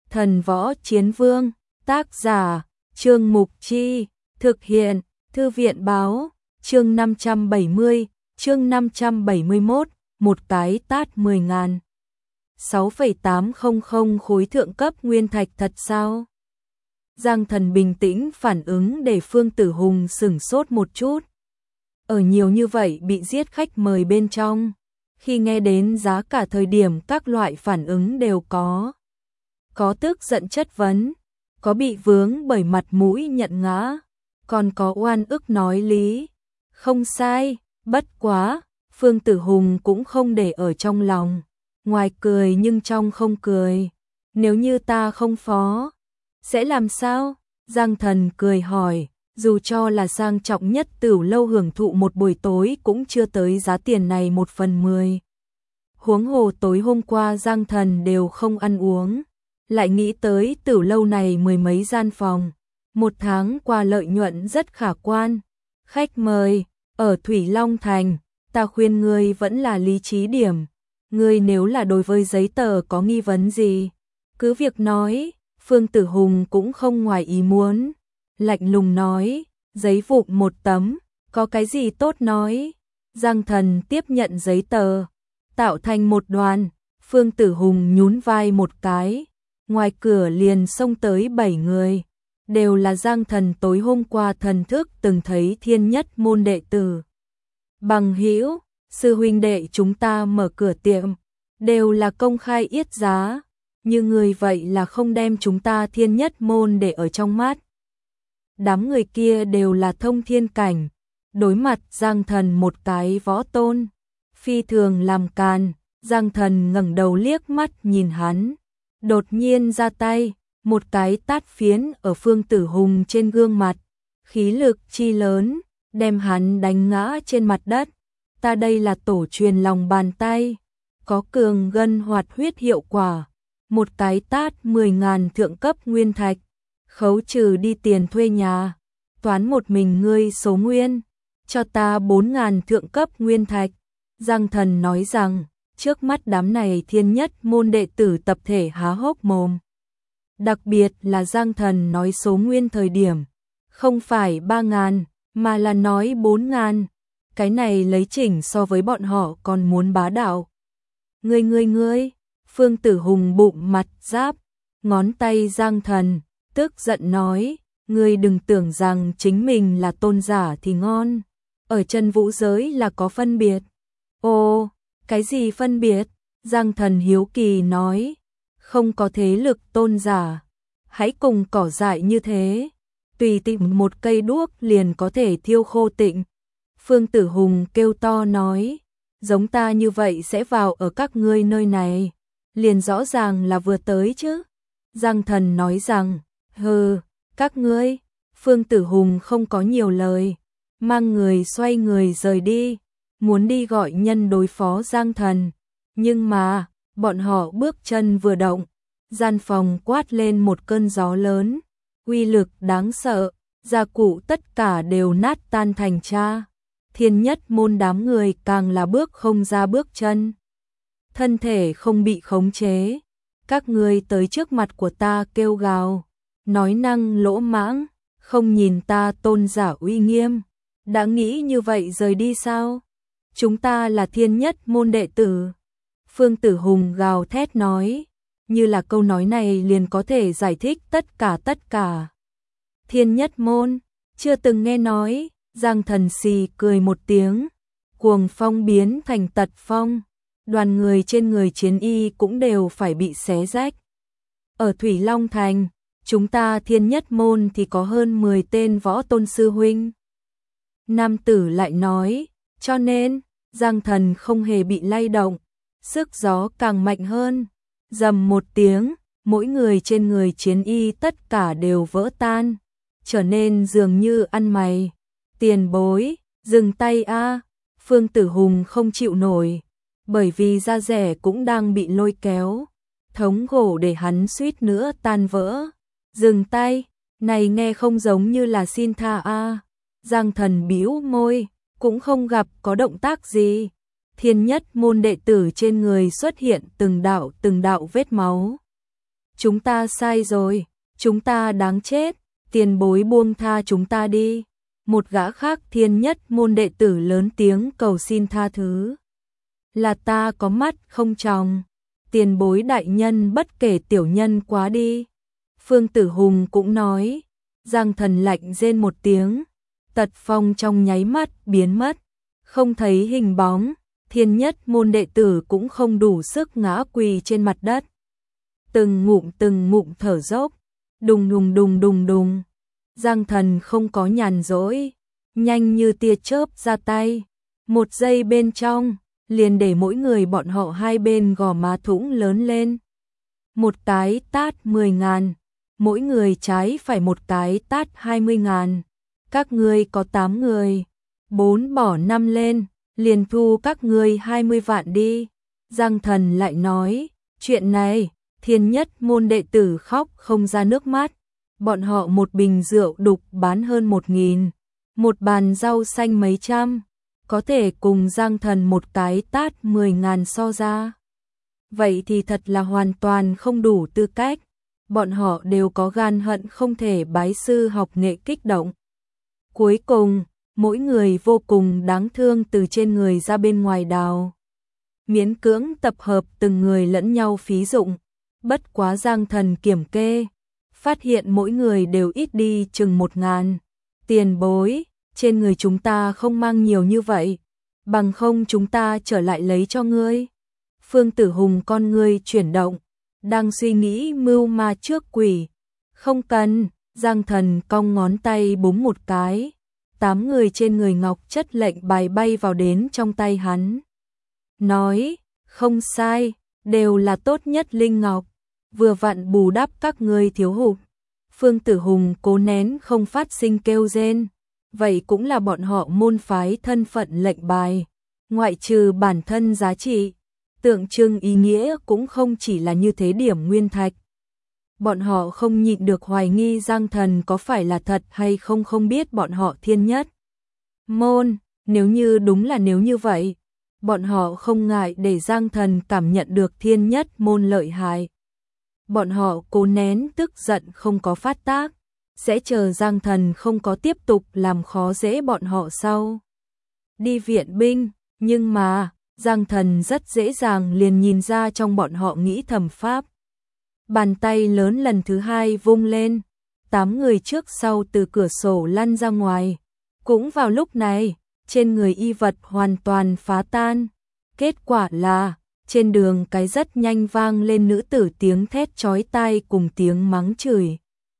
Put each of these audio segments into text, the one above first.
Thần Võ Chiến Vương, tác giả, Trương Mục Chi, thực hiện, Thư viện Báo, chương 570, chương 571, một cái tát 10.000. 6,800 khối thượng cấp nguyên thạch thật sao? Giang Thần bình tĩnh phản ứng để Phương Tử Hùng sửng sốt một chút. Ở nhiều như vậy bị giết khách mời bên trong, khi nghe đến giá cả thời điểm các loại phản ứng đều có. Có tức giận chất vấn, có bị vướng bởi mặt mũi nhận ngã, còn có oan ức nói lý. Không sai, bất quá, Phương Tử Hùng cũng không để ở trong lòng, ngoài cười nhưng trong không cười. Nếu như ta không phó, sẽ làm sao? Giang Thần cười hỏi, dù cho là sang trọng nhất Tửu lâu hưởng thụ một buổi tối cũng chưa tới giá tiền này 1/10. Huống hồ tối hôm qua Giang Thần đều không ăn uống, lại nghĩ tới Tửu lâu này mười mấy gian phòng, một tháng qua lợi nhuận rất khả quan. Khách mời, ở Thủy Long Thành, ta khuyên ngươi vẫn là lý trí điểm. Ngươi nếu là đối với giấy tờ có nghi vấn gì, cứ việc nói. Phương Tử Hùng cũng không ngoài ý muốn, lạnh lùng nói, giấy vụn một tấm, có cái gì tốt nói. Giang Thần tiếp nhận giấy tờ, tạo thành một đoàn, Phương Tử Hùng nhún vai một cái, ngoài cửa liền xông tới 7 người, đều là Giang Thần tối hôm qua thần thức từng thấy thiên nhất môn đệ tử. Bằng hữu, sư huynh đệ chúng ta mở cửa tiệm, đều là công khai yết giá. Như người vậy là không đem chúng ta thiên nhất môn để ở trong mắt. Đám người kia đều là thông thiên cảnh, đối mặt Giang Thần một cái võ tôn, phi thường làm càn. Giang Thần ngẩng đầu liếc mắt nhìn hắn, đột nhiên ra tay, một cái tát phiến ở Phương Tử Hùng trên gương mặt, khí lực chi lớn, đem hắn đánh ngã trên mặt đất. Ta đây là tổ truyền lòng bàn tay, có cường gân hoạt huyết hiệu quả. Một cái tát 10.000 thượng cấp nguyên thạch, khấu trừ đi tiền thuê nhà, toán một mình ngươi số nguyên, cho ta 4.000 thượng cấp nguyên thạch. Giang Thần nói rằng, trước mắt đám này thiên nhất môn đệ tử tập thể há hốc mồm. Đặc biệt là Giang Thần nói số nguyên thời điểm, không phải 3.000, mà là nói 4.000. Cái này lấy chỉnh so với bọn họ còn muốn bá đạo. Ngươi. Phương Tử Hùng bụng mặt giáp, ngón tay Giang Thần, tức giận nói, ngươi đừng tưởng rằng chính mình là tôn giả thì ngon, ở chân vũ giới là có phân biệt. Ồ, cái gì phân biệt? Giang Thần hiếu kỳ nói, không có thế lực tôn giả, hãy cùng cỏ dại như thế, tùy tìm một cây đuốc liền có thể thiêu khô tịnh. Phương Tử Hùng kêu to nói, giống ta như vậy sẽ vào ở các ngươi nơi này. Liền rõ ràng là vừa tới chứ. Giang Thần nói rằng, hừ, các ngươi. Phương Tử Hùng không có nhiều lời, mang người xoay người rời đi, muốn đi gọi nhân đối phó Giang Thần. Nhưng mà, bọn họ bước chân vừa động, gian phòng quát lên một cơn gió lớn, uy lực đáng sợ, gia cụ tất cả đều nát tan thành tro. Thiên nhất môn đám người càng là bước không ra bước chân. Thân thể không bị khống chế, các ngươi tới trước mặt của ta kêu gào, nói năng lỗ mãng, không nhìn ta tôn giả uy nghiêm, đã nghĩ như vậy rời đi sao? Chúng ta là thiên nhất môn đệ tử. Phương Tử Hùng gào thét nói, như là câu nói này liền có thể giải thích tất cả. Thiên nhất môn, chưa từng nghe nói. Giang Thần xì cười một tiếng, cuồng phong biến thành tật phong. Đoàn người trên người chiến y cũng đều phải bị xé rách. Ở Thủy Long Thành, chúng ta thiên nhất môn thì có hơn 10 tên võ tôn sư huynh. Nam tử lại nói, cho nên, Giang Thần không hề bị lay động, sức gió càng mạnh hơn. Rầm một tiếng, mỗi người trên người chiến y tất cả đều vỡ tan, trở nên dường như ăn mày. Tiền bối, dừng tay a. Phương Tử Hùng không chịu nổi. Bởi vì da rẻ cũng đang bị lôi kéo, thống khổ để hắn suýt nữa tan vỡ. Dừng tay, này nghe không giống như là xin tha a. Giang Thần bĩu môi, cũng không gặp có động tác gì. Thiên nhất môn đệ tử trên người xuất hiện từng đạo vết máu. chúng ta sai rồi, chúng ta đáng chết, tiền bối buông tha chúng ta đi. Một gã khác Thiên Nhất môn đệ tử lớn tiếng cầu xin tha thứ. Là ta có mắt không tròng, tiền bối đại nhân bất kể tiểu nhân quá đi. Phương Tử Hùng cũng nói. Giang Thần lạnh rên một tiếng, tật phong trong nháy mắt biến mất, không thấy hình bóng. Thiên Nhất môn đệ tử cũng không đủ sức ngã quỳ trên mặt đất. Từng ngụm thở dốc, đùng đùng đùng đùng đùng. Giang Thần không có nhàn rỗi, nhanh như tia chớp ra tay. Một giây bên trong, liền để mỗi người bọn họ hai bên gò má thủng lớn lên. Một cái tát 10.000, mỗi người trái phải một cái tát 20.000. Các ngươi có 8 người, 4 bỏ 5 lên, liền thu các ngươi 20 vạn đi. Giang Thần lại nói, chuyện này, Thiên Nhất môn đệ tử khóc không ra nước mắt. Bọn họ một bình rượu đục bán hơn 1.000, một bàn rau xanh mấy trăm, có thể cùng Giang Thần một cái tát 10.000 so ra. Vậy thì thật là hoàn toàn không đủ tư cách. Bọn họ đều có gan hận không thể bái sư học nghệ kích động. Cuối cùng, mỗi người vô cùng đáng thương từ trên người ra bên ngoài đào. Miễn cưỡng tập hợp từng người lẫn nhau phí dụng. Bất quá Giang Thần kiểm kê, phát hiện mỗi người đều ít đi chừng 1.000. Tiền bối, trên người chúng ta không mang nhiều như vậy, bằng không chúng ta trở lại lấy cho ngươi. Phương Tử Hùng con ngươi chuyển động, đang suy nghĩ mưu ma trước quỷ. Không cần, Giang Thần cong ngón tay búng một cái, 8 người trên người ngọc chất lệnh bài bay vào đến trong tay hắn. Nói, không sai, đều là tốt nhất linh ngọc, vừa vặn bù đắp các ngươi thiếu hụt. Phương Tử Hùng cố nén không phát sinh kêu rên, vậy cũng là bọn họ môn phái thân phận lệnh bài, ngoại trừ bản thân giá trị, tượng trưng ý nghĩa cũng không chỉ là như thế điểm nguyên thạch. Bọn họ không nhịn được hoài nghi Giang Thần có phải là thật hay không, không biết bọn họ Thiên Nhất môn, nếu như đúng là nếu như vậy, bọn họ không ngại để Giang Thần cảm nhận được Thiên Nhất môn lợi hại. Bọn họ cố nén tức giận không có phát tác, sẽ chờ Giang Thần không có tiếp tục làm khó dễ bọn họ sau. Đi viện binh, nhưng mà, Giang Thần rất dễ dàng liền nhìn ra trong bọn họ nghĩ thầm pháp. Bàn tay lớn lần thứ hai vung lên, 8 người trước sau từ cửa sổ lăn ra ngoài. Cũng vào lúc này, trên người y vật hoàn toàn phá tan. Kết quả là, trên đường cái rất nhanh vang lên nữ tử tiếng thét chói tai cùng tiếng mắng chửi.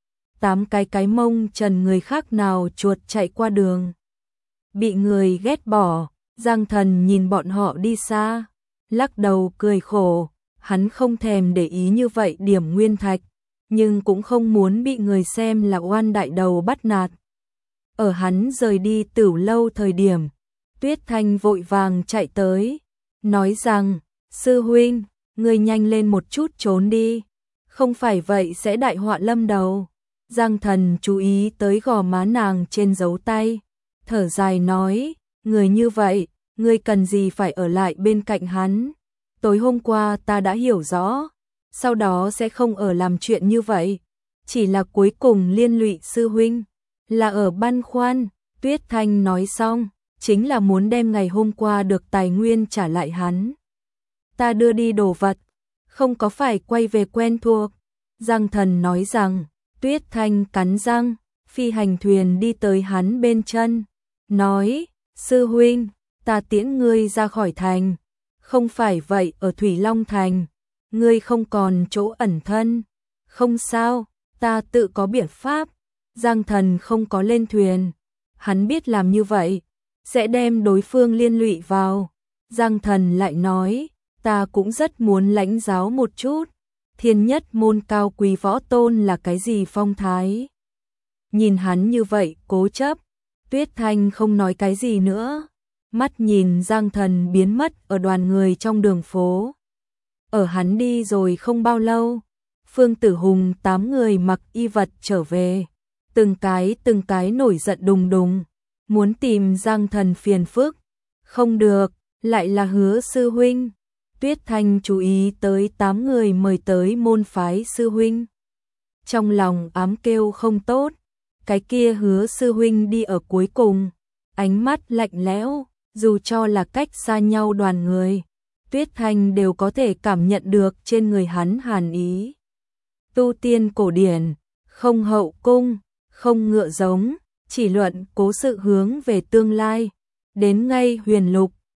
8 cái mông trần người khác nào chuột chạy qua đường. Bị người ghét bỏ, Giang Thần nhìn bọn họ đi xa, lắc đầu cười khổ, hắn không thèm để ý như vậy điểm nguyên thạch, nhưng cũng không muốn bị người xem là oan đại đầu bắt nạt. Ở hắn rời đi Tửu lâu thời điểm, Tuyết Thanh vội vàng chạy tới, nói rằng, sư huynh, ngươi nhanh lên một chút trốn đi, không phải vậy sẽ đại họa lâm đầu. Giang Thần chú ý tới gò má nàng trên dấu tay, thở dài nói, người như vậy, ngươi cần gì phải ở lại bên cạnh hắn. Tối hôm qua ta đã hiểu rõ, sau đó sẽ không ở làm chuyện như vậy, chỉ là cuối cùng liên lụy sư huynh, là ở băn khoăn. Tuyết Thanh nói xong, chính là muốn đem ngày hôm qua được tài nguyên trả lại hắn. Ta đưa đi đồ vật, không có phải quay về quen thuộc. Giang Thần nói rằng, Tuyết Thanh cắn răng, phi hành thuyền đi tới hắn bên chân, nói, sư huynh, ta tiễn ngươi ra khỏi thành. Không phải vậy ở Thủy Long Thành, ngươi không còn chỗ ẩn thân. Không sao, ta tự có biện pháp. Giang Thần không có lên thuyền, hắn biết làm như vậy sẽ đem đối phương liên lụy vào. Giang Thần lại nói, ta cũng rất muốn lãnh giáo một chút, Thiên Nhất môn cao quý võ tôn là cái gì phong thái. Nhìn hắn như vậy cố chấp, Tuyết Thanh không nói cái gì nữa, mắt nhìn Giang Thần biến mất ở đoàn người trong đường phố. Ở hắn đi rồi không bao lâu, Phương Tử Hùng 8 người mặc y vật trở về, từng cái nổi giận đùng đùng, muốn tìm Giang Thần phiền phức. Không được, lại là Hứa sư huynh. Tuyết Thanh chú ý tới 8 người mời tới môn phái sư huynh. Trong lòng ám kêu không tốt, cái kia Hứa sư huynh đi ở cuối cùng, ánh mắt lạnh lẽo, dù cho là cách xa nhau đoàn người, Tuyết Thanh đều có thể cảm nhận được trên người hắn hàn ý. Tu tiên cổ điển, không hậu cung, không ngựa giống, chỉ luận cố sự hướng về tương lai, đến ngay huyền lục,